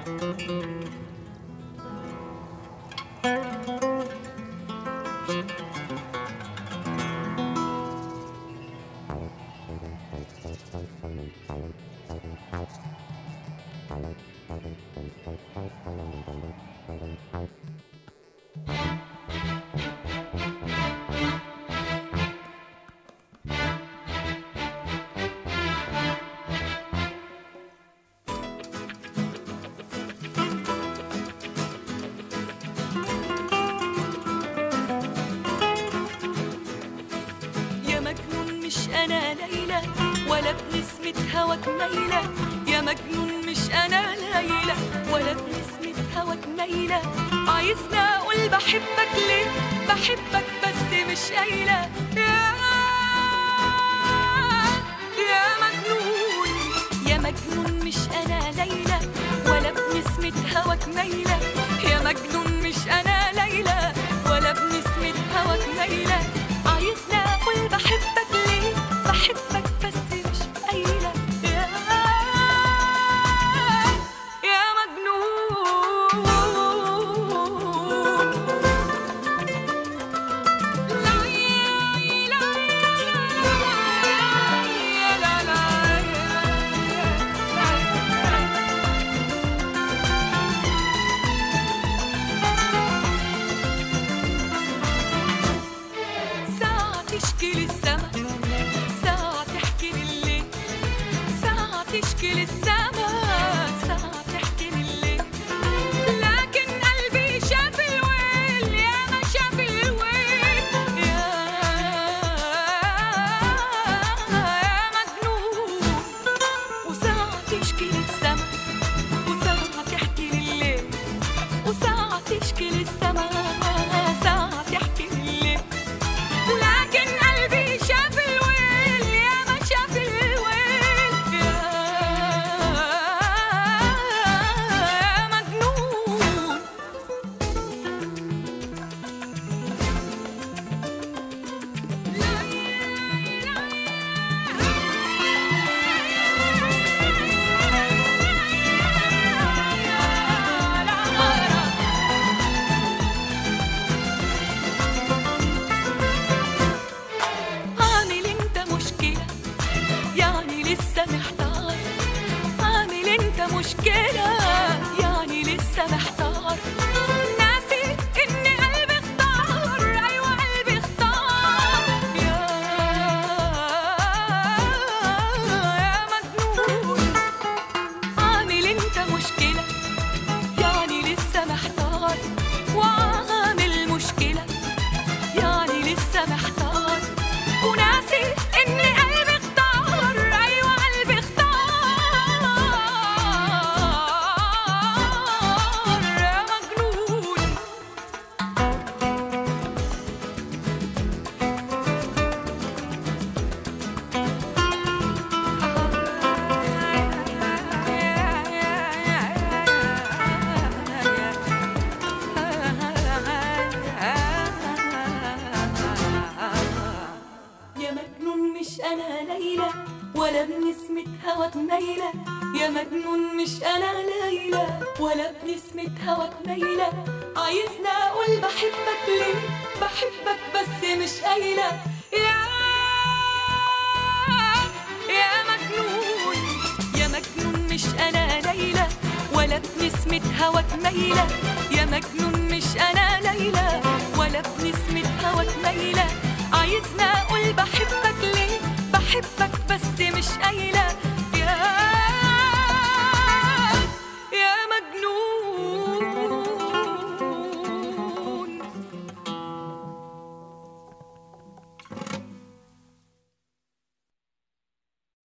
أنا ليلى ولا بنسمة هواك ميلة، يا مجنون مش أنا ليلى ولا بنسمة هواك ميلة. عايزني أقول بحبك ليه؟ بحبك بس مش قايلة. يا مجنون يا مجنون مش أنا ليلى ولا بنسمة هواك ميلة، يا مجنون مش أنا ليلى ولا بنسمة هواك ميلة. عايزني أقول بحبك ليه؟ بحبك بس مش قايلة. يا مجنون ساعة تشكي للسما، ساعة تحكي لليل، ساعة تشكي للسما، ساعة تحكي لليل. لكن قلبي شاف الويل، يا ما شاف الويل. يا مجنون. وساعة تشكي للسما، وساعة تحكي لليل، وساعة تشكي للسما، ساعة تحكي لليل. لكن قلبي شاف الويل، يا ما شاف الويل. يا مجنون. عامل انت مشكلة يعني لسه محتار، عامل انت مشكلة يعني لسه محتار. ناسي ان قلبي اختار، ايوه قلبي اختار. يا مجنون. عامل انت مشكلة يعني لسه محتار، وعامل مشكلة يعني لسه محتار. وناسي إن قلبي اختار، أيوة قلبي اختار. يا مجنون. يا مجنون مش أنا ليلى ولا بنسمة هواك ميلة، يا مجنون مش أنا ليلى ولا بنسمة هواك ميلة. عايزني أقول بحبك ليه؟ بحبك بس مش قايلة. يا مجنون يا مجنون مش أنا ليلى ولا بنسمة هواك ميلة، يا مجنون مش أنا ليلى ولا بنسمة هواك ميلة. عايزني أقول بحبك ليه؟ بحبك بس مش قايلة.